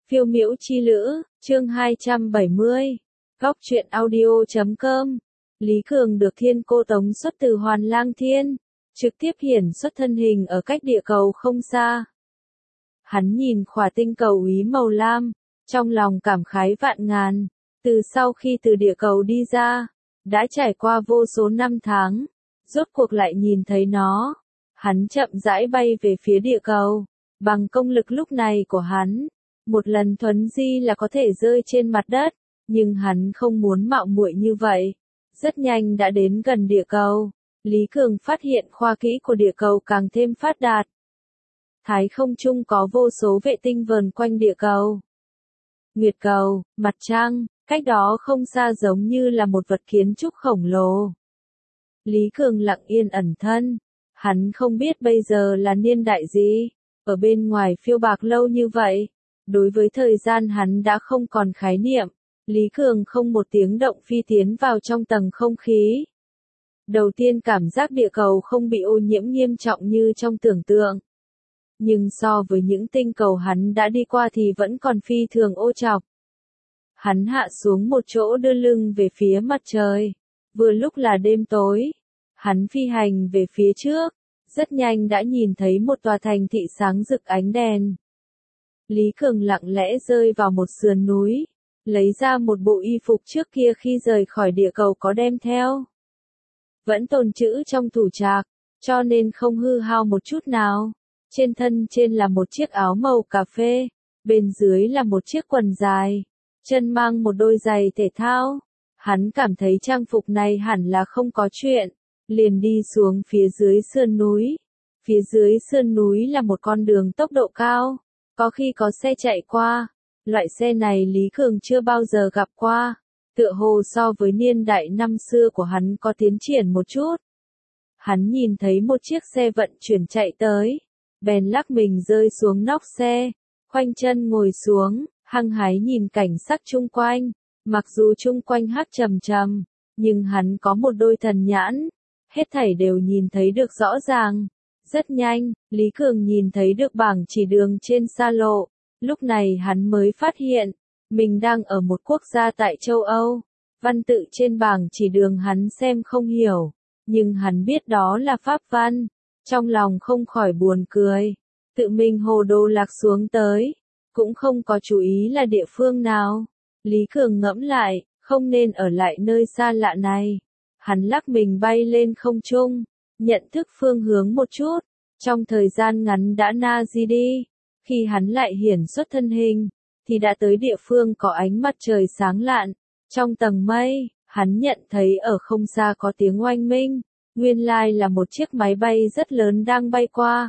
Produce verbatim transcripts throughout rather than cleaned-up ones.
Phiêu miễu chi lữ, chương hai trăm bảy mươi. Góc truyện audio chấm com. Lý Cường được Thiên Cô tống xuất từ Hoàn Lang Thiên, trực tiếp hiển xuất thân hình ở cách địa cầu không xa. Hắn nhìn khỏa tinh cầu úy màu lam, trong lòng cảm khái vạn ngàn, từ sau khi từ địa cầu đi ra, đã trải qua vô số năm tháng, rốt cuộc lại nhìn thấy nó. Hắn chậm rãi bay về phía địa cầu, bằng công lực lúc này của hắn, một lần thuấn di là có thể rơi trên mặt đất, nhưng hắn không muốn mạo muội như vậy. Rất nhanh đã đến gần địa cầu, Lý Cường phát hiện khoa kỹ của địa cầu càng thêm phát đạt. Thái không trung có vô số vệ tinh vờn quanh địa cầu. Nguyệt cầu, mặt trăng, cách đó không xa giống như là một vật kiến trúc khổng lồ. Lý Cường lặng yên ẩn thân, hắn không biết bây giờ là niên đại gì, ở bên ngoài phiêu bạc lâu như vậy. Đối với thời gian hắn đã không còn khái niệm, Lý Cường không một tiếng động phi tiến vào trong tầng không khí. Đầu tiên cảm giác địa cầu không bị ô nhiễm nghiêm trọng như trong tưởng tượng. Nhưng so với những tinh cầu hắn đã đi qua thì vẫn còn phi thường ô trọc. Hắn hạ xuống một chỗ đưa lưng về phía mặt trời. Vừa lúc là đêm tối, hắn phi hành về phía trước, rất nhanh đã nhìn thấy một tòa thành thị sáng rực ánh đèn. Lý Cường lặng lẽ rơi vào một sườn núi, lấy ra một bộ y phục trước kia khi rời khỏi địa cầu có đem theo. Vẫn tồn trữ trong tủ trạc, cho nên không hư hao một chút nào. Trên thân trên là một chiếc áo màu cà phê, bên dưới là một chiếc quần dài, chân mang một đôi giày thể thao. Hắn cảm thấy trang phục này hẳn là không có chuyện, liền đi xuống phía dưới sườn núi. Phía dưới sườn núi là một con đường tốc độ cao. Có khi có xe chạy qua, loại xe này Lý Cường chưa bao giờ gặp qua, tựa hồ so với niên đại năm xưa của hắn có tiến triển một chút. Hắn nhìn thấy một chiếc xe vận chuyển chạy tới, bèn lắc mình rơi xuống nóc xe, khoanh chân ngồi xuống, hăng hái nhìn cảnh sắc chung quanh, mặc dù chung quanh hắc trầm trầm, nhưng hắn có một đôi thần nhãn, hết thảy đều nhìn thấy được rõ ràng. Rất nhanh, Lý Cường nhìn thấy được bảng chỉ đường trên xa lộ, lúc này hắn mới phát hiện, mình đang ở một quốc gia tại châu Âu. Văn tự trên bảng chỉ đường hắn xem không hiểu, nhưng hắn biết đó là Pháp văn, trong lòng không khỏi buồn cười, tự mình hồ đồ lạc xuống tới, cũng không có chú ý là địa phương nào. Lý Cường ngẫm lại, không nên ở lại nơi xa lạ này. Hắn lắc mình bay lên không trung, nhận thức phương hướng một chút, trong thời gian ngắn đã na di đi. Khi hắn lại hiển xuất thân hình, thì đã tới địa phương có ánh mặt trời sáng lạn. Trong tầng mây, hắn nhận thấy ở không xa có tiếng oanh minh, nguyên lai là một chiếc máy bay rất lớn đang bay qua.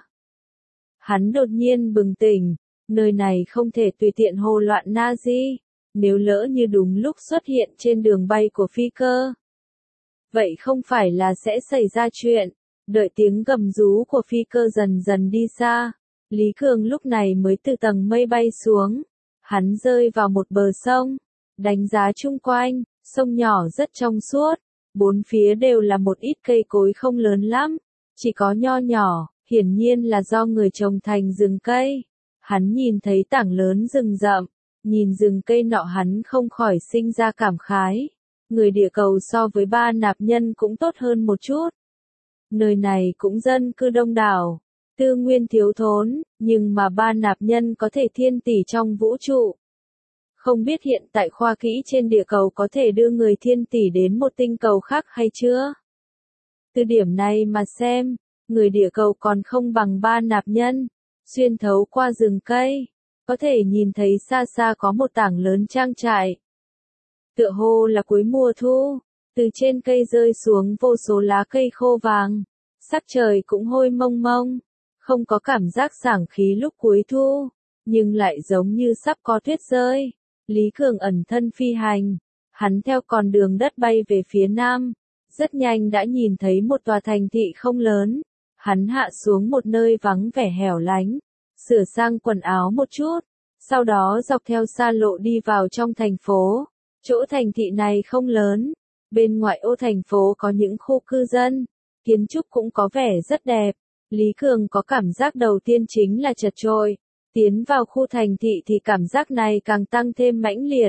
Hắn đột nhiên bừng tỉnh, nơi này không thể tùy tiện hồ loạn na di, nếu lỡ như đúng lúc xuất hiện trên đường bay của phi cơ. Vậy không phải là sẽ xảy ra chuyện. Đợi tiếng gầm rú của phi cơ dần dần đi xa, Lý Cường lúc này mới từ tầng mây bay xuống. Hắn rơi vào một bờ sông, đánh giá chung quanh, sông nhỏ rất trong suốt, bốn phía đều là một ít cây cối không lớn lắm, chỉ có nho nhỏ, hiển nhiên là do người trồng thành rừng cây. Hắn nhìn thấy tảng lớn rừng rậm, nhìn rừng cây nọ hắn không khỏi sinh ra cảm khái. Người địa cầu so với ba nạp nhân cũng tốt hơn một chút. Nơi này cũng dân cư đông đảo, tư nguyên thiếu thốn, nhưng mà ba nạp nhân có thể thiên tỷ trong vũ trụ. Không biết hiện tại khoa kỹ trên địa cầu có thể đưa người thiên tỷ đến một tinh cầu khác hay chưa? Từ điểm này mà xem, người địa cầu còn không bằng ba nạp nhân. Xuyên thấu qua rừng cây, có thể nhìn thấy xa xa có một tảng lớn trang trại. Tựa hồ là cuối mùa thu. Từ trên cây rơi xuống vô số lá cây khô vàng, sắc trời cũng hôi mông mông, không có cảm giác sảng khí lúc cuối thu, nhưng lại giống như sắp có tuyết rơi. Lý Cường ẩn thân phi hành, hắn theo con đường đất bay về phía nam, rất nhanh đã nhìn thấy một tòa thành thị không lớn. Hắn hạ xuống một nơi vắng vẻ hẻo lánh, sửa sang quần áo một chút, sau đó dọc theo xa lộ đi vào trong thành phố. Chỗ thành thị này không lớn. Bên ngoại ô thành phố có những khu cư dân, kiến trúc cũng có vẻ rất đẹp. Lý Cường có cảm giác đầu tiên chính là chật chội. Tiến vào khu thành thị thì cảm giác này càng tăng thêm mãnh liệt.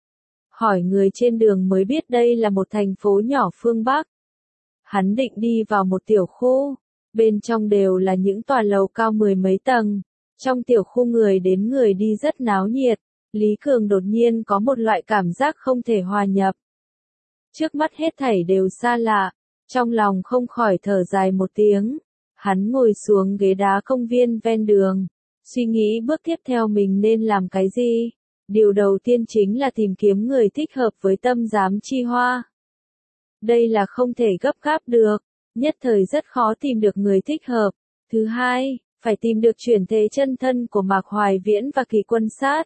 Hỏi người trên đường mới biết đây là một thành phố nhỏ phương Bắc. Hắn định đi vào một tiểu khu, bên trong đều là những tòa lầu cao mười mấy tầng. Trong tiểu khu người đến người đi rất náo nhiệt, Lý Cường đột nhiên có một loại cảm giác không thể hòa nhập. Trước mắt hết thảy đều xa lạ, trong lòng không khỏi thở dài một tiếng. Hắn ngồi xuống ghế đá công viên ven đường, suy nghĩ bước tiếp theo mình nên làm cái gì. Điều đầu tiên chính là tìm kiếm người thích hợp với tâm giám chi hoa. Đây là không thể gấp gáp được, nhất thời rất khó tìm được người thích hợp. Thứ hai, phải tìm được chuyển thế chân thân của Mạc Hoài Viễn và Kỳ Quân Sát.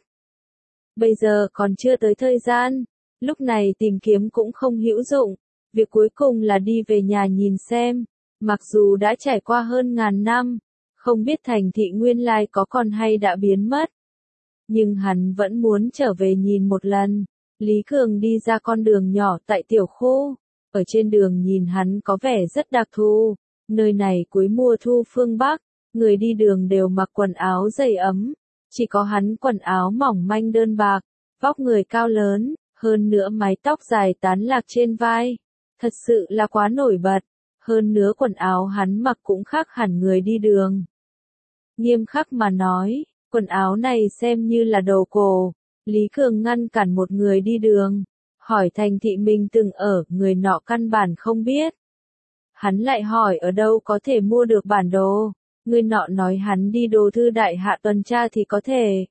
Bây giờ còn chưa tới thời gian, lúc này tìm kiếm cũng không hữu dụng, việc cuối cùng là đi về nhà nhìn xem, mặc dù đã trải qua hơn ngàn năm, không biết thành thị nguyên lai có còn hay đã biến mất. Nhưng hắn vẫn muốn trở về nhìn một lần. Lý Cường đi ra con đường nhỏ tại tiểu khu, ở trên đường nhìn hắn có vẻ rất đặc thù, nơi này cuối mùa thu phương Bắc, người đi đường đều mặc quần áo dày ấm, chỉ có hắn quần áo mỏng manh đơn bạc, vóc người cao lớn, hơn nữa mái tóc dài tán lạc trên vai, thật sự là quá nổi bật, hơn nữa quần áo hắn mặc cũng khác hẳn người đi đường. Nghiêm khắc mà nói, quần áo này xem như là đồ cổ. Lý Cường ngăn cản một người đi đường, hỏi thành thị mình từng ở, người nọ căn bản không biết. Hắn lại hỏi ở đâu có thể mua được bản đồ, người nọ nói hắn đi Đô Thư Đại Hạ tuần tra thì có thể.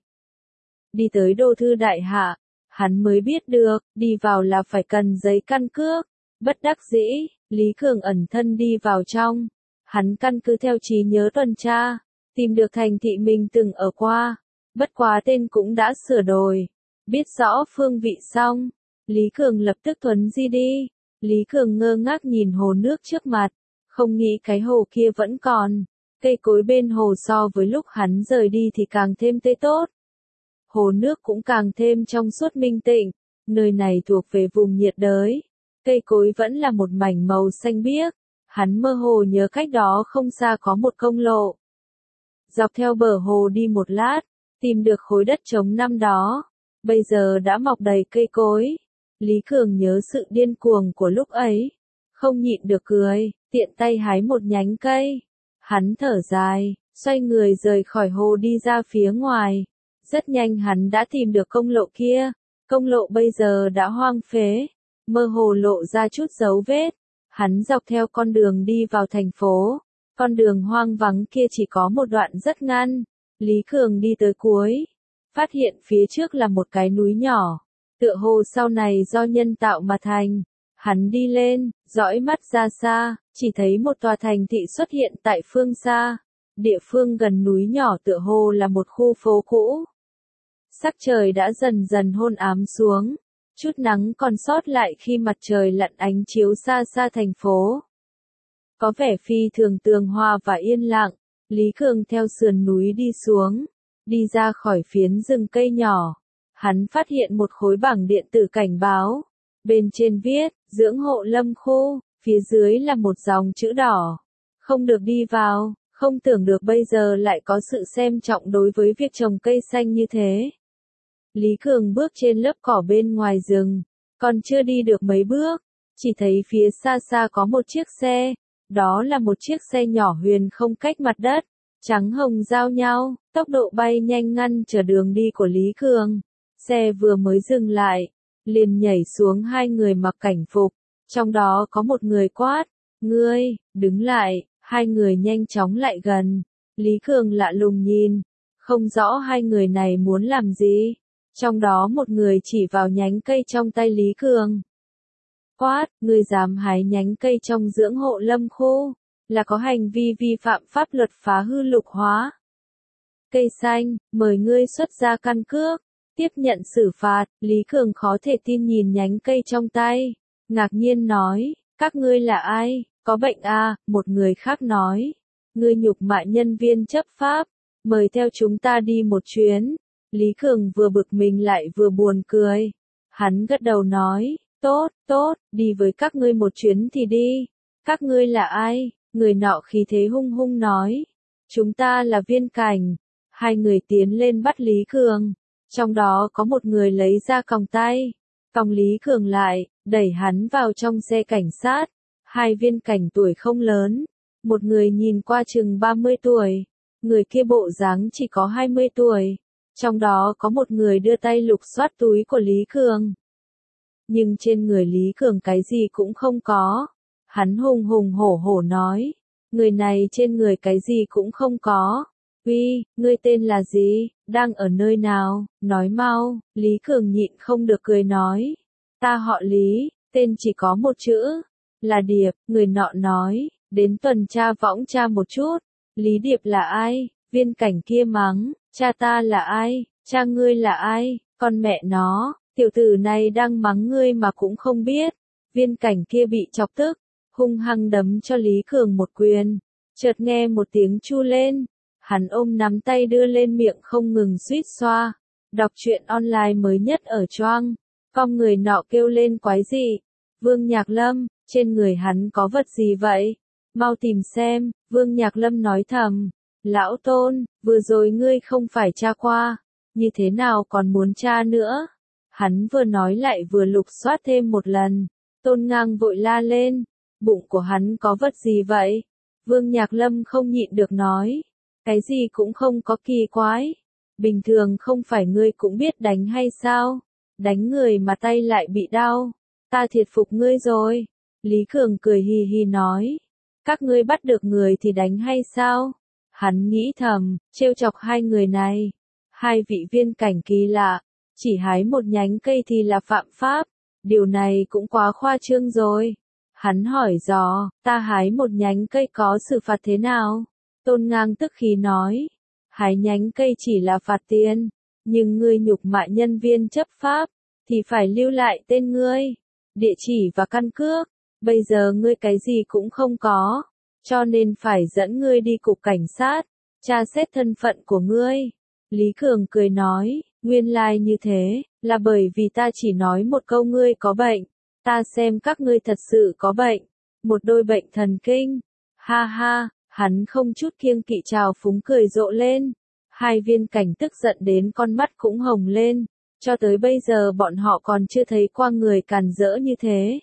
Đi tới Đô Thư Đại Hạ, hắn mới biết được, đi vào là phải cần giấy căn cước. Bất đắc dĩ, Lý Cường ẩn thân đi vào trong, hắn căn cứ theo trí nhớ tuần tra, tìm được thành thị mình từng ở qua. Bất quá tên cũng đã sửa đổi, biết rõ phương vị xong, Lý Cường lập tức thuấn di đi. Lý Cường ngơ ngác nhìn hồ nước trước mặt, không nghĩ cái hồ kia vẫn còn, cây cối bên hồ so với lúc hắn rời đi thì càng thêm tươi tốt. Hồ nước cũng càng thêm trong suốt minh tịnh, nơi này thuộc về vùng nhiệt đới, cây cối vẫn là một mảnh màu xanh biếc, hắn mơ hồ nhớ cách đó không xa có một công lộ. Dọc theo bờ hồ đi một lát, tìm được khối đất trống năm đó, bây giờ đã mọc đầy cây cối. Lý Cường nhớ sự điên cuồng của lúc ấy, không nhịn được cười, tiện tay hái một nhánh cây. Hắn thở dài, xoay người rời khỏi hồ đi ra phía ngoài. Rất nhanh hắn đã tìm được công lộ kia, công lộ bây giờ đã hoang phế, mơ hồ lộ ra chút dấu vết. Hắn dọc theo con đường đi vào thành phố, con đường hoang vắng kia chỉ có một đoạn rất ngắn. Lý Cường đi tới cuối, phát hiện phía trước là một cái núi nhỏ, tựa hồ sau này do nhân tạo mà thành. Hắn đi lên, dõi mắt ra xa, chỉ thấy một tòa thành thị xuất hiện tại phương xa. Địa phương gần núi nhỏ tựa hồ là một khu phố cũ. Sắc trời đã dần dần hôn ám xuống, chút nắng còn sót lại khi mặt trời lặn ánh chiếu xa xa thành phố. Có vẻ phi thường tường hòa và yên lặng. Lý Cường theo sườn núi đi xuống, đi ra khỏi phiến rừng cây nhỏ. Hắn phát hiện một khối bảng điện tử cảnh báo. Bên trên viết, dưỡng hộ lâm khu, phía dưới là một dòng chữ đỏ. Không được đi vào, không tưởng được bây giờ lại có sự xem trọng đối với việc trồng cây xanh như thế. Lý Cường bước trên lớp cỏ bên ngoài rừng, còn chưa đi được mấy bước, chỉ thấy phía xa xa có một chiếc xe. Đó là một chiếc xe nhỏ huyền không cách mặt đất, trắng hồng giao nhau, tốc độ bay nhanh ngăn trở đường đi của Lý Cường. Xe vừa mới dừng lại, liền nhảy xuống hai người mặc cảnh phục, trong đó có một người quát, ngươi, đứng lại, hai người nhanh chóng lại gần. Lý Cường lạ lùng nhìn, không rõ hai người này muốn làm gì, trong đó một người chỉ vào nhánh cây trong tay Lý Cường. Quát, ngươi dám hái nhánh cây trong dưỡng hộ lâm khu, là có hành vi vi phạm pháp luật phá hư lục hóa. Cây xanh, mời ngươi xuất ra căn cước, tiếp nhận xử phạt. Lý Cường khó thể tin nhìn nhánh cây trong tay, ngạc nhiên nói, các ngươi là ai, có bệnh à, một người khác nói, ngươi nhục mạ nhân viên chấp pháp, mời theo chúng ta đi một chuyến. Lý Cường vừa bực mình lại vừa buồn cười, hắn gật đầu nói, tốt, tốt, đi với các ngươi một chuyến thì đi. Các ngươi là ai? Người nọ khí thế hung hung nói. Chúng ta là viên cảnh. Hai người tiến lên bắt Lý Cường, trong đó có một người lấy ra còng tay, còng Lý Cường lại, đẩy hắn vào trong xe cảnh sát. Hai viên cảnh tuổi không lớn, một người nhìn qua chừng ba mươi tuổi, người kia bộ dáng chỉ có hai mươi tuổi, trong đó có một người đưa tay lục soát túi của Lý Cường. Nhưng trên người Lý Cường cái gì cũng không có. Hắn hùng hùng hổ hổ nói, người này trên người cái gì cũng không có. Uy, ngươi tên là gì, đang ở nơi nào, nói mau. Lý Cường nhịn không được cười nói, ta họ Lý, tên chỉ có một chữ, là Điệp. Người nọ nói, đến tuần tra võng tra một chút. Lý Điệp là ai? Viên cảnh kia mắng, cha ta là ai, cha ngươi là ai, con mẹ nó, tiểu tử này đang mắng ngươi mà cũng không biết. Viên cảnh kia bị chọc tức, hung hăng đấm cho Lý Cường một quyền, chợt nghe một tiếng chu lên, hắn ôm nắm tay đưa lên miệng không ngừng suýt xoa. Đọc truyện online mới nhất ở Choang, con người nọ kêu lên quái dị, Vương Nhạc Lâm, trên người hắn có vật gì vậy? Mau tìm xem. Vương Nhạc Lâm nói thầm, lão Tôn, vừa rồi ngươi không phải tra qua, như thế nào còn muốn tra nữa? Hắn vừa nói lại vừa lục soát thêm một lần. Tôn Ngang vội la lên, bụng của hắn có vật gì vậy? Vương Nhạc Lâm không nhịn được nói, cái gì cũng không có, kỳ quái. Bình thường không phải ngươi cũng biết đánh hay sao? Đánh người mà tay lại bị đau. Ta thiệt phục ngươi rồi. Lý Cường cười hì hì nói, các ngươi bắt được người thì đánh hay sao? Hắn nghĩ thầm, trêu chọc hai người này. Hai vị viên cảnh kỳ lạ, chỉ hái một nhánh cây thì là phạm pháp. Điều này cũng quá khoa trương rồi. Hắn hỏi dò, ta hái một nhánh cây có xử phạt thế nào? Tôn Ngang tức khí nói, hái nhánh cây chỉ là phạt tiền, nhưng ngươi nhục mạ nhân viên chấp pháp, thì phải lưu lại tên ngươi, địa chỉ và căn cước. Bây giờ ngươi cái gì cũng không có, cho nên phải dẫn ngươi đi cục cảnh sát, tra xét thân phận của ngươi. Lý Cường cười nói, nguyên lai like như thế, là bởi vì ta chỉ nói một câu ngươi có bệnh, ta xem các ngươi thật sự có bệnh, một đôi bệnh thần kinh. Ha ha, hắn không chút kiêng kỵ trào phúng cười rộ lên. Hai viên cảnh tức giận đến con mắt cũng hồng lên, cho tới bây giờ bọn họ còn chưa thấy qua người càn rỡ như thế.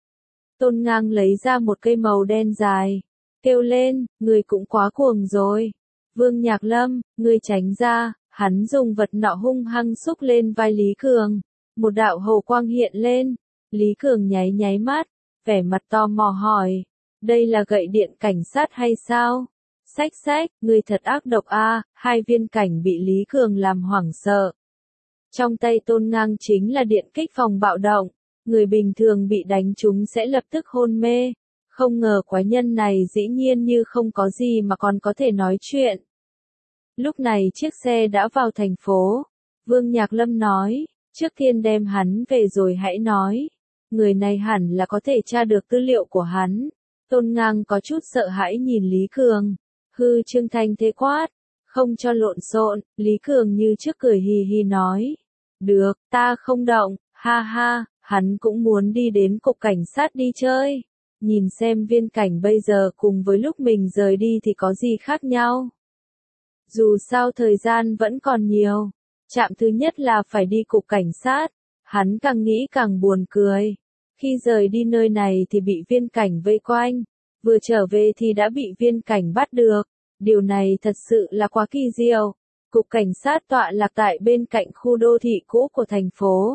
Tôn Ngang lấy ra một cây màu đen dài, kêu lên, người cũng quá cuồng rồi. Vương Nhạc Lâm, người tránh ra. Hắn dùng vật nọ hung hăng xúc lên vai Lý Cường, một đạo hồ quang hiện lên. Lý Cường nháy nháy mắt, vẻ mặt tò mò hỏi, đây là gậy điện cảnh sát hay sao? Xách xách, người thật ác độc a. À. Hai viên cảnh bị Lý Cường làm hoảng sợ. Trong tay Tôn Ngang chính là điện kích phòng bạo động, người bình thường bị đánh trúng sẽ lập tức hôn mê. Không ngờ quái nhân này dĩ nhiên như không có gì mà còn có thể nói chuyện. Lúc này chiếc xe đã vào thành phố. Vương Nhạc Lâm nói, trước tiên đem hắn về rồi hãy nói. Người này hẳn là có thể tra được tư liệu của hắn. Tôn Ngang có chút sợ hãi nhìn Lý Cường. Hư Trương Thanh thế quát, không cho lộn xộn. Lý Cường như trước cười hì hì nói, được, ta không động. Ha ha, hắn cũng muốn đi đến cục cảnh sát đi chơi. Nhìn xem viên cảnh bây giờ cùng với lúc mình rời đi thì có gì khác nhau. Dù sao thời gian vẫn còn nhiều, trạm thứ nhất là phải đi cục cảnh sát. Hắn càng nghĩ càng buồn cười. Khi rời đi nơi này thì bị viên cảnh vây quanh, vừa trở về thì đã bị viên cảnh bắt được. Điều này thật sự là quá kỳ diệu. Cục cảnh sát tọa lạc tại bên cạnh khu đô thị cũ của thành phố.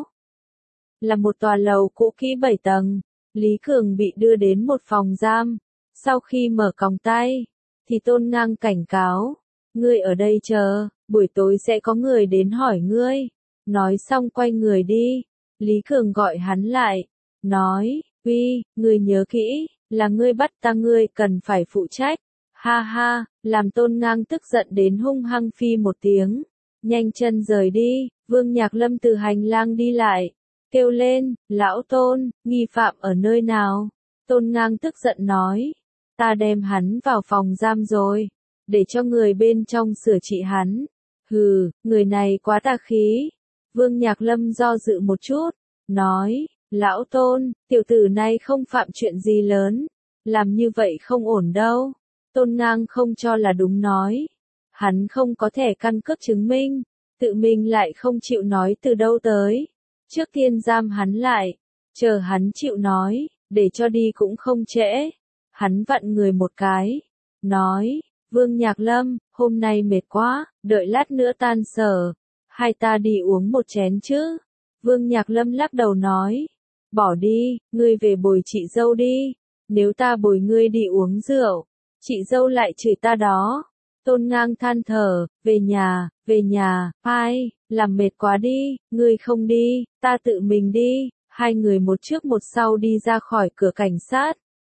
Là một tòa lầu cũ kỹ bảy tầng. Lý Cường bị đưa đến một phòng giam. Sau khi mở còng tay, thì Tôn Ngang cảnh cáo, ngươi ở đây chờ, buổi tối sẽ có người đến hỏi ngươi. Nói xong quay người đi. Lý Cường gọi hắn lại, nói, uy, ngươi nhớ kỹ, là ngươi bắt ta, ngươi cần phải phụ trách. Ha ha, làm Tôn Ngang tức giận đến hung hăng phi một tiếng, nhanh chân rời đi. Vương Nhạc Lâm từ hành lang đi lại, kêu lên, lão Tôn, nghi phạm ở nơi nào? Tôn Ngang tức giận nói, ta đem hắn vào phòng giam rồi, để cho người bên trong sửa trị hắn. Hừ, người này quá tà khí. Vương Nhạc Lâm do dự một chút, nói, lão Tôn, tiểu tử này không phạm chuyện gì lớn, làm như vậy không ổn đâu. Tôn Ngang không cho là đúng nói, Hắn không có thẻ căn cước chứng minh, tự mình lại không chịu nói từ đâu tới. Trước tiên giam hắn lại, chờ hắn chịu nói, để cho đi cũng không trễ. Hắn vặn người một cái, nói, Vương Nhạc Lâm, hôm nay mệt quá, đợi lát nữa tan sở, hai ta đi uống một chén chứ. Vương Nhạc Lâm lắc đầu nói, bỏ đi, ngươi về bồi chị dâu đi, nếu ta bồi ngươi đi uống rượu, chị dâu lại chửi ta đó. Tôn Ngang than thở, về nhà, về nhà, ai, làm mệt quá đi, ngươi không đi, ta tự mình đi. Hai người một trước một sau đi ra khỏi cửa cảnh sát.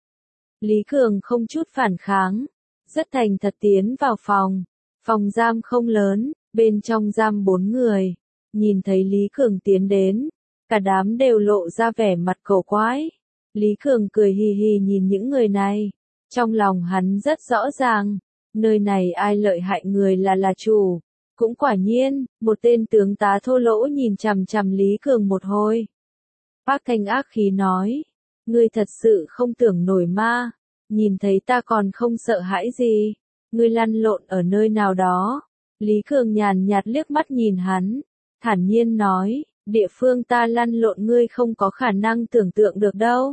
Lý Cường không chút phản kháng, rất thành thật tiến vào phòng. Phòng giam không lớn, bên trong giam bốn người. Nhìn thấy Lý Cường tiến đến, cả đám đều lộ ra vẻ mặt cổ quái. Lý Cường cười hì hì nhìn những người này. Trong lòng hắn rất rõ ràng, nơi này ai lợi hại người là là chủ. Cũng quả nhiên, một tên tướng tá thô lỗ nhìn chằm chằm Lý Cường một hồi. Bác Thanh ác khí nói, ngươi thật sự không tưởng nổi ma, nhìn thấy ta còn không sợ hãi gì, ngươi lăn lộn ở nơi nào đó. Lý Cường nhàn nhạt liếc mắt nhìn hắn, thản nhiên nói, địa phương ta lăn lộn ngươi không có khả năng tưởng tượng được đâu.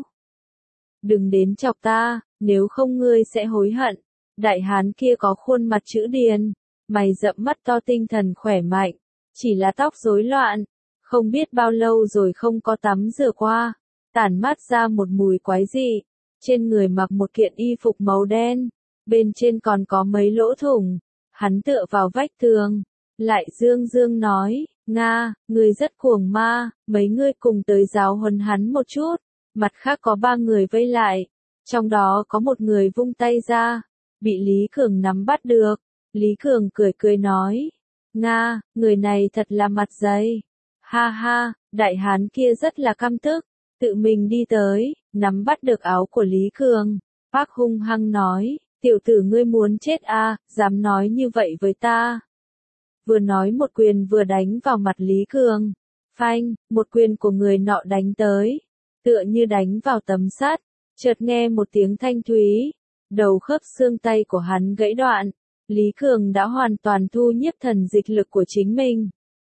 Đừng đến chọc ta, nếu không ngươi sẽ hối hận. Đại hán kia có khuôn mặt chữ điền, mày rậm mắt to tinh thần khỏe mạnh, chỉ là tóc rối loạn. Không biết bao lâu rồi không có tắm rửa qua, tản mát ra một mùi quái dị. Trên người mặc một kiện y phục màu đen, bên trên còn có mấy lỗ thủng. Hắn tựa vào vách tường, lại dương dương nói, Nga, ngươi rất cuồng ma, mấy ngươi cùng tới giáo huấn hắn một chút. Mặt khác có ba người vây lại, trong đó có một người vung tay ra, bị Lý Cường nắm bắt được. Lý Cường cười cười nói, Nga, người này thật là mặt dày. Ha ha, đại hán kia rất là căm tức, tự mình đi tới, nắm bắt được áo của Lý Cường. Bác hung hăng nói, tiểu tử ngươi muốn chết à, dám nói như vậy với ta. Vừa nói một quyền vừa đánh vào mặt Lý Cường. Phanh, một quyền của người nọ đánh tới, tựa như đánh vào tấm sắt, chợt nghe một tiếng thanh thúy, đầu khớp xương tay của hắn gãy đoạn. Lý Cường đã hoàn toàn thu nhiếp thần dịch lực của chính mình.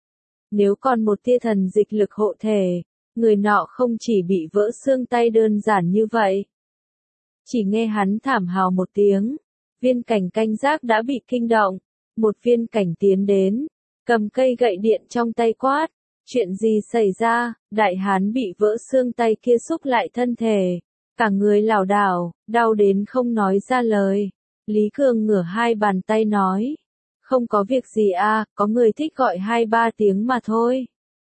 Nếu còn một tia thần dịch lực hộ thể, người nọ không chỉ bị vỡ xương tay đơn giản như vậy. Chỉ nghe hắn thảm hào một tiếng, viên cảnh canh giác đã bị kinh động, một viên cảnh tiến đến, cầm cây gậy điện trong tay quát, chuyện gì xảy ra, đại hán bị vỡ xương tay kia xúc lại thân thể, cả người lảo đảo, đau đến không nói ra lời. Lý Cường ngửa hai bàn tay nói, không có việc gì à, có người thích gọi hai ba tiếng mà thôi.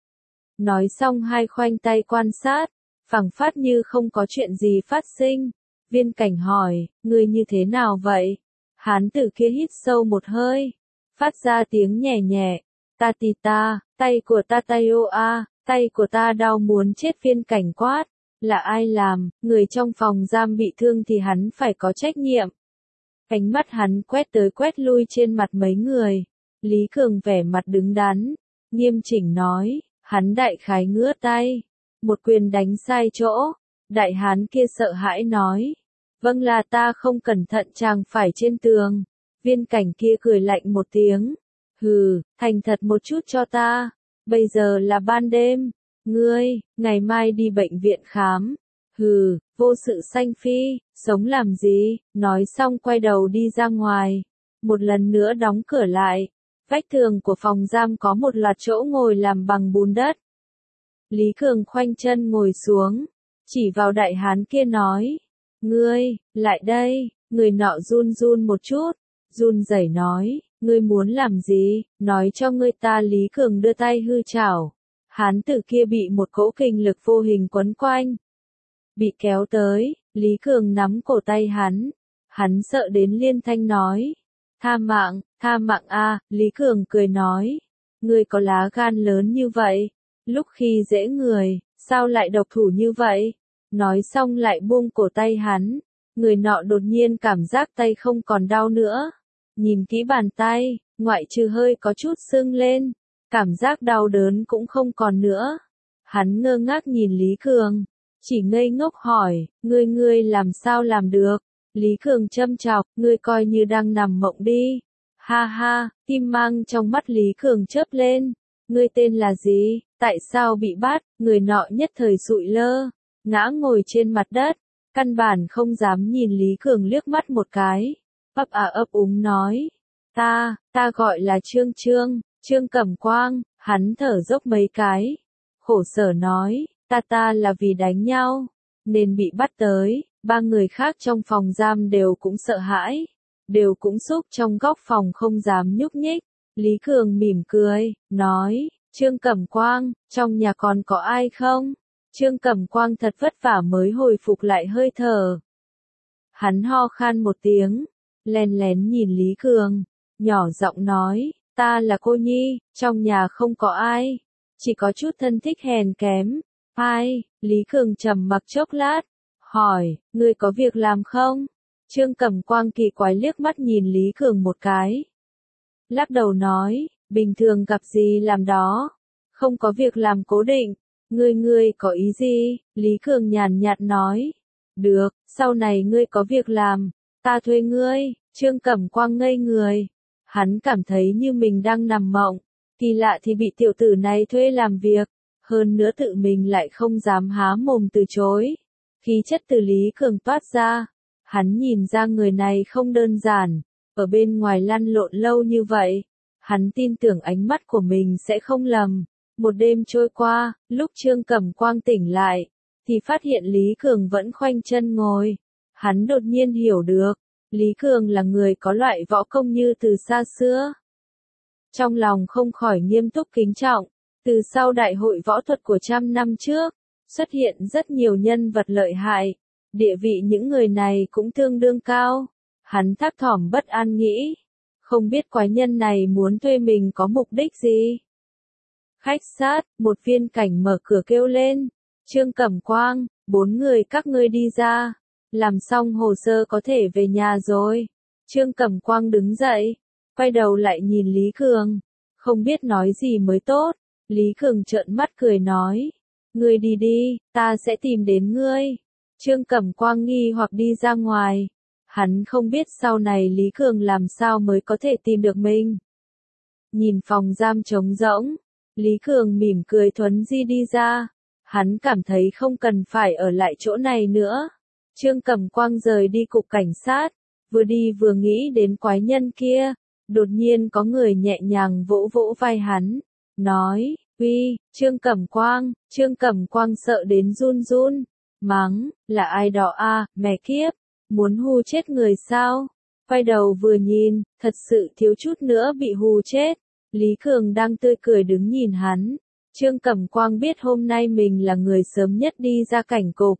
Nói xong hai khoanh tay quan sát, phảng phất như không có chuyện gì phát sinh. Viên cảnh hỏi, người như thế nào vậy? Hán tử kia hít sâu một hơi, phát ra tiếng nhẹ nhẹ, ta tì ta, tay của ta tay ô a, tay của ta đau muốn chết. Viên cảnh quát, là ai làm, người trong phòng giam bị thương thì hắn phải có trách nhiệm. Ánh mắt hắn quét tới quét lui trên mặt mấy người. Lý Cường vẻ mặt đứng đắn, nghiêm chỉnh nói, hắn đại khái ngứa tay, một quyền đánh sai chỗ. Đại hán kia sợ hãi nói, vâng là ta không cẩn thận chàng phải trên tường. Viên cảnh kia cười lạnh một tiếng, hừ, thành thật một chút cho ta, bây giờ là ban đêm, ngươi, ngày mai đi bệnh viện khám. Hừ, vô sự sanh phi, sống làm gì, nói xong quay đầu đi ra ngoài, một lần nữa đóng cửa lại. Vách tường của phòng giam có một loạt chỗ ngồi làm bằng bùn đất. Lý Cường khoanh chân ngồi xuống, chỉ vào đại hán kia nói, ngươi, lại đây. Người nọ run run một chút, run rẩy nói, ngươi muốn làm gì, nói cho ngươi ta. Lý Cường đưa tay hư chảo, hán tử kia bị một cỗ kinh lực vô hình quấn quanh, bị kéo tới. Lý Cường nắm cổ tay hắn, hắn sợ đến liên thanh nói, tha mạng, tha mạng a. Lý Cường cười nói, ngươi có lá gan lớn như vậy, lúc khi dễ người, sao lại độc thủ như vậy? Nói xong lại buông cổ tay hắn, người nọ đột nhiên cảm giác tay không còn đau nữa, nhìn kỹ bàn tay, ngoại trừ hơi có chút sưng lên, cảm giác đau đớn cũng không còn nữa. Hắn ngơ ngác nhìn Lý Cường, chỉ ngây ngốc hỏi, ngươi ngươi làm sao làm được? Lý Cường châm chọc, ngươi coi như đang nằm mộng đi. Ha ha, kim mang trong mắt Lý Cường chớp lên. Ngươi tên là gì? Tại sao bị bắt? Người nọ nhất thời sụi lơ, ngã ngồi trên mặt đất, căn bản không dám nhìn Lý Cường liếc mắt một cái. Ấp à ấp úng nói, ta, ta gọi là Trương Trương, Trương Cẩm Quang. Hắn thở dốc mấy cái, khổ sở nói, ta ta là vì đánh nhau, nên bị bắt tới. Ba người khác trong phòng giam đều cũng sợ hãi, đều cũng xúc trong góc phòng không dám nhúc nhích. Lý Cường mỉm cười, nói, Trương Cẩm Quang, trong nhà còn có ai không? Trương Cẩm Quang thật vất vả mới hồi phục lại hơi thở. Hắn ho khan một tiếng, lén lén nhìn Lý Cường, nhỏ giọng nói, ta là cô nhi, trong nhà không có ai, chỉ có chút thân thích hèn kém. Ai? Lý Cường trầm mặc chốc lát, hỏi, ngươi có việc làm không? Trương Cẩm Quang kỳ quái liếc mắt nhìn Lý Cường một cái. Lắc đầu nói, bình thường gặp gì làm đó, không có việc làm cố định. Ngươi ngươi có ý gì? Lý Cường nhàn nhạt nói. Được, sau này ngươi có việc làm, ta thuê ngươi. Trương Cẩm Quang ngây người. Hắn cảm thấy như mình đang nằm mộng. Kỳ lạ thì bị tiểu tử này thuê làm việc. Hơn nữa tự mình lại không dám há mồm từ chối. Khí chất từ Lý Cường toát ra. Hắn nhìn ra người này không đơn giản. Ở bên ngoài lăn lộn lâu như vậy. Hắn tin tưởng ánh mắt của mình sẽ không lầm. Một đêm trôi qua, lúc Trương Cẩm Quang tỉnh lại, thì phát hiện Lý Cường vẫn khoanh chân ngồi. Hắn đột nhiên hiểu được, Lý Cường là người có loại võ công như từ xa xưa. Trong lòng không khỏi nghiêm túc kính trọng, từ sau đại hội võ thuật của trăm năm trước, xuất hiện rất nhiều nhân vật lợi hại, địa vị những người này cũng tương đương cao. Hắn thấp thỏm bất an nghĩ, không biết quái nhân này muốn thuê mình có mục đích gì. Khách sát, một viên cảnh mở cửa kêu lên, Trương Cẩm Quang, bốn người các ngươi đi ra, làm xong hồ sơ có thể về nhà rồi. Trương Cẩm Quang đứng dậy, quay đầu lại nhìn Lý Cường, không biết nói gì mới tốt. Lý Cường trợn mắt cười nói, ngươi đi đi, ta sẽ tìm đến ngươi. Trương Cẩm Quang nghi hoặc đi ra ngoài, hắn không biết sau này Lý Cường làm sao mới có thể tìm được mình. Nhìn phòng giam trống rỗng, Lý Cường mỉm cười thuấn di đi ra, hắn cảm thấy không cần phải ở lại chỗ này nữa. Trương Cẩm Quang rời đi cục cảnh sát, vừa đi vừa nghĩ đến quái nhân kia, đột nhiên có người nhẹ nhàng vỗ vỗ vai hắn, nói, uy, Trương Cẩm Quang. Trương Cẩm Quang sợ đến run run, mắng, là ai đó a, mẹ kiếp, muốn hù chết người sao? Quay đầu vừa nhìn, thật sự thiếu chút nữa bị hù chết. Lý Cường đang tươi cười đứng nhìn hắn. Trương Cẩm Quang biết hôm nay mình là người sớm nhất đi ra cảnh cục.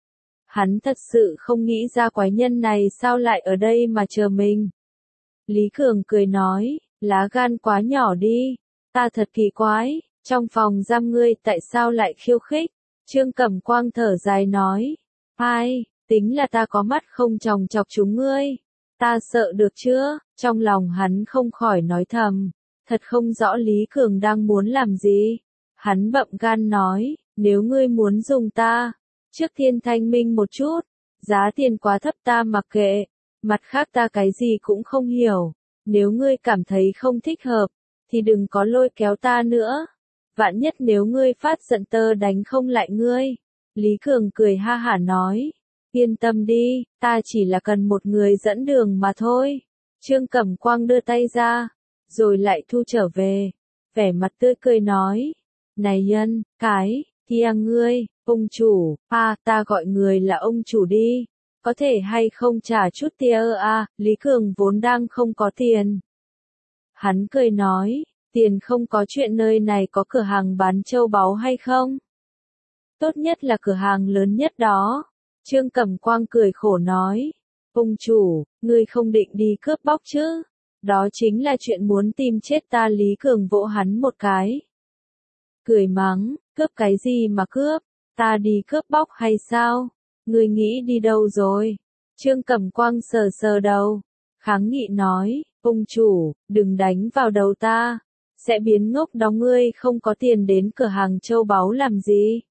Hắn thật sự không nghĩ ra quái nhân này sao lại ở đây mà chờ mình. Lý Cường cười nói, lá gan quá nhỏ đi, ta thật kỳ quái, trong phòng giam ngươi tại sao lại khiêu khích. Trương Cẩm Quang thở dài nói, ai, tính là ta có mắt không tròng chọc chúng ngươi, ta sợ được chưa? Trong lòng hắn không khỏi nói thầm, thật không rõ Lý Cường đang muốn làm gì. Hắn bậm gan nói, nếu ngươi muốn dùng ta, trước tiên thanh minh một chút, giá tiền quá thấp ta mặc kệ, mặt khác ta cái gì cũng không hiểu, nếu ngươi cảm thấy không thích hợp, thì đừng có lôi kéo ta nữa, vạn nhất nếu ngươi phát giận tơ đánh không lại ngươi. Lý Cường cười ha hả nói, yên tâm đi, ta chỉ là cần một người dẫn đường mà thôi. Trương Cẩm Quang đưa tay ra, rồi lại thu trở về, vẻ mặt tươi cười nói, này nhân, cái, kia ngươi, ông chủ, à, ta gọi người là ông chủ đi, có thể hay không trả chút tia à, Lý Cường vốn đang không có tiền. Hắn cười nói, tiền không có chuyện nơi này có cửa hàng bán châu báu hay không? Tốt nhất là cửa hàng lớn nhất đó. Trương Cẩm Quang cười khổ nói, ông chủ, ngươi không định đi cướp bóc chứ? Đó chính là chuyện muốn tìm chết ta. Lý Cường vỗ hắn một cái. Cười mắng, cướp cái gì mà cướp, ta đi cướp bóc hay sao? Ngươi nghĩ đi đâu rồi? Trương Cẩm Quang sờ sờ đầu, kháng nghị nói, ông chủ, đừng đánh vào đầu ta, sẽ biến ngốc đó. Ngươi không có tiền đến cửa hàng châu báu làm gì?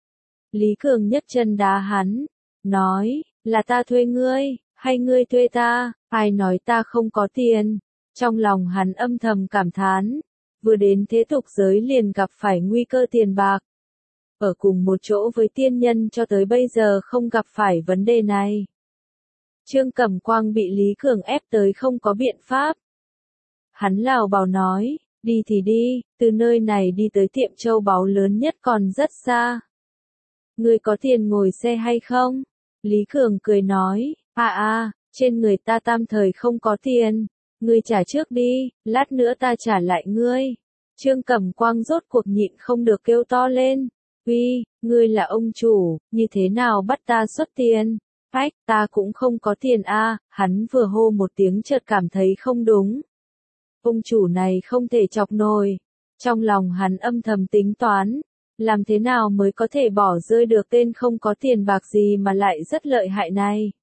Lý Cường nhấc chân đá hắn, nói, là ta thuê ngươi, hay ngươi thuê ta? Ai nói ta không có tiền? Trong lòng hắn âm thầm cảm thán, vừa đến thế tục giới liền gặp phải nguy cơ tiền bạc. Ở cùng một chỗ với tiên nhân cho tới bây giờ không gặp phải vấn đề này. Trương Cẩm Quang bị Lý Cường ép tới không có biện pháp. Hắn lào bào nói, đi thì đi, từ nơi này đi tới tiệm châu báu lớn nhất còn rất xa. Ngươi có tiền ngồi xe hay không? Lý Cường cười nói, à à, trên người ta tam thời không có tiền, ngươi trả trước đi, lát nữa ta trả lại ngươi. Trương Cẩm Quang rốt cuộc nhịn không được kêu to lên, uy, ngươi là ông chủ, như thế nào bắt ta xuất tiền? Phách, ta cũng không có tiền a. À, hắn vừa hô một tiếng chợt cảm thấy không đúng. Ông chủ này không thể chọc nổi. Trong lòng hắn âm thầm tính toán, làm thế nào mới có thể bỏ rơi được tên không có tiền bạc gì mà lại rất lợi hại này.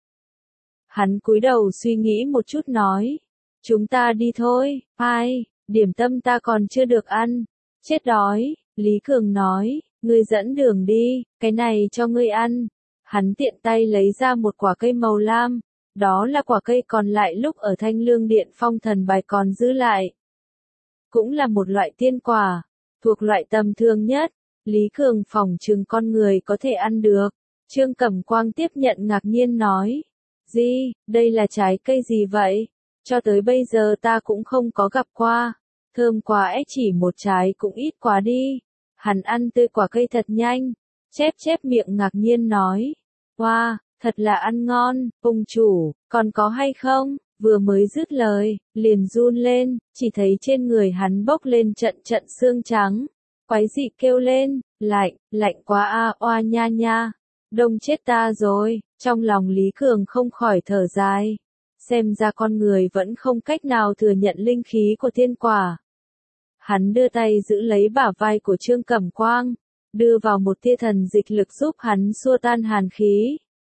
Hắn cúi đầu suy nghĩ một chút nói, chúng ta đi thôi, ai, điểm tâm ta còn chưa được ăn, chết đói. Lý Cường nói, ngươi dẫn đường đi, cái này cho ngươi ăn. Hắn tiện tay lấy ra một quả cây màu lam, đó là quả cây còn lại lúc ở Thanh Lương Điện phong thần bài còn giữ lại. Cũng là một loại tiên quả, thuộc loại tầm thường nhất, Lý Cường phỏng chừng con người có thể ăn được. Trương Cẩm Quang tiếp nhận ngạc nhiên nói, gì, đây là trái cây gì vậy? Cho tới bây giờ ta cũng không có gặp qua, thơm quá ấy, chỉ một trái cũng ít quá đi. Hắn ăn tươi quả cây thật nhanh, chép chép miệng ngạc nhiên nói, wow, thật là ăn ngon, ông chủ, còn có hay không? Vừa mới dứt lời, liền run lên, chỉ thấy trên người hắn bốc lên trận trận xương trắng, quái dị kêu lên, lạnh, lạnh quá a, oa nha nha, đông chết ta rồi. Trong lòng Lý Cường không khỏi thở dài, xem ra con người vẫn không cách nào thừa nhận linh khí của thiên quả. Hắn đưa tay giữ lấy bả vai của Trương Cẩm Quang, đưa vào một tia thần dịch lực giúp hắn xua tan hàn khí.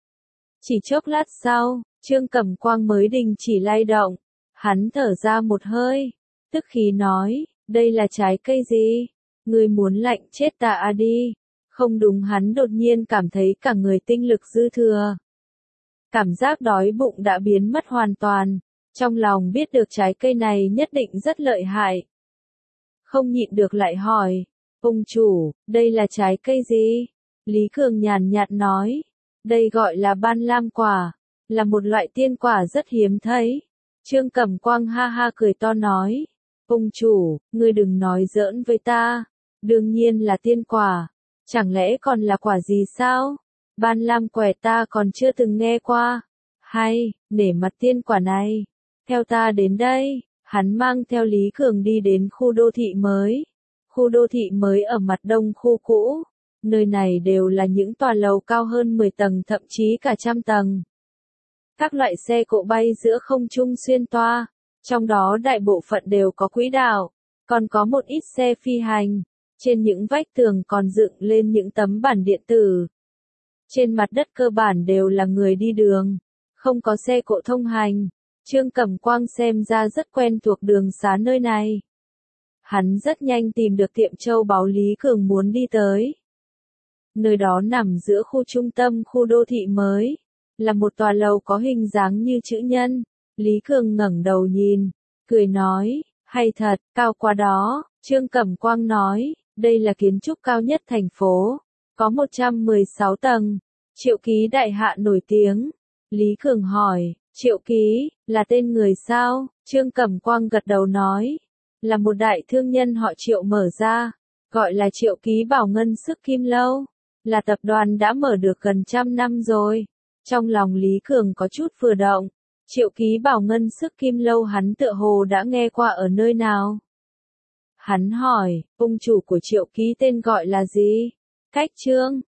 Chỉ chốc lát sau, Trương Cẩm Quang mới đình chỉ lay động, hắn thở ra một hơi, tức khí nói, đây là trái cây gì? Ngươi muốn lạnh chết ta à đi? Không đúng, hắn đột nhiên cảm thấy cả người tinh lực dư thừa. Cảm giác đói bụng đã biến mất hoàn toàn, trong lòng biết được trái cây này nhất định rất lợi hại. Không nhịn được lại hỏi, ông chủ, đây là trái cây gì? Lý Cường nhàn nhạt nói, đây gọi là ban lam quả, là một loại tiên quả rất hiếm thấy. Trương Cẩm Quang ha ha cười to nói, ông chủ, ngươi đừng nói giỡn với ta, đương nhiên là tiên quả, chẳng lẽ còn là quả gì sao? Ban lam quẻ ta còn chưa từng nghe qua, hay, nể mặt tiên quả này, theo ta đến đây. Hắn mang theo Lý Cường đi đến khu đô thị mới. Khu đô thị mới ở mặt đông khu cũ. Nơi này đều là những tòa lầu cao hơn mười tầng, thậm chí cả trăm tầng. Các loại xe cộ bay giữa không trung xuyên toa. Trong đó đại bộ phận đều có quỹ đạo. Còn có một ít xe phi hành. Trên những vách tường còn dựng lên những tấm bảng điện tử. Trên mặt đất cơ bản đều là người đi đường. Không có xe cộ thông hành. Trương Cẩm Quang xem ra rất quen thuộc đường xá nơi này. Hắn rất nhanh tìm được tiệm châu báu Lý Cường muốn đi tới. Nơi đó nằm giữa khu trung tâm khu đô thị mới, là một tòa lầu có hình dáng như chữ nhân. Lý Cường ngẩng đầu nhìn, cười nói, hay thật, cao quá đó. Trương Cẩm Quang nói, đây là kiến trúc cao nhất thành phố, có một trăm mười sáu tầng, Triệu Ký đại hạ nổi tiếng. Lý Cường hỏi, Triệu Ký, là tên người sao? Trương Cẩm Quang gật đầu nói, là một đại thương nhân họ Triệu mở ra, gọi là Triệu Ký Bảo Ngân Sức Kim Lâu, là tập đoàn đã mở được gần trăm năm rồi. Trong lòng Lý Cường có chút vừa động, Triệu Ký Bảo Ngân Sức Kim Lâu hắn tựa hồ đã nghe qua ở nơi nào. Hắn hỏi, ông chủ của Triệu Ký tên gọi là gì? Cách Trương.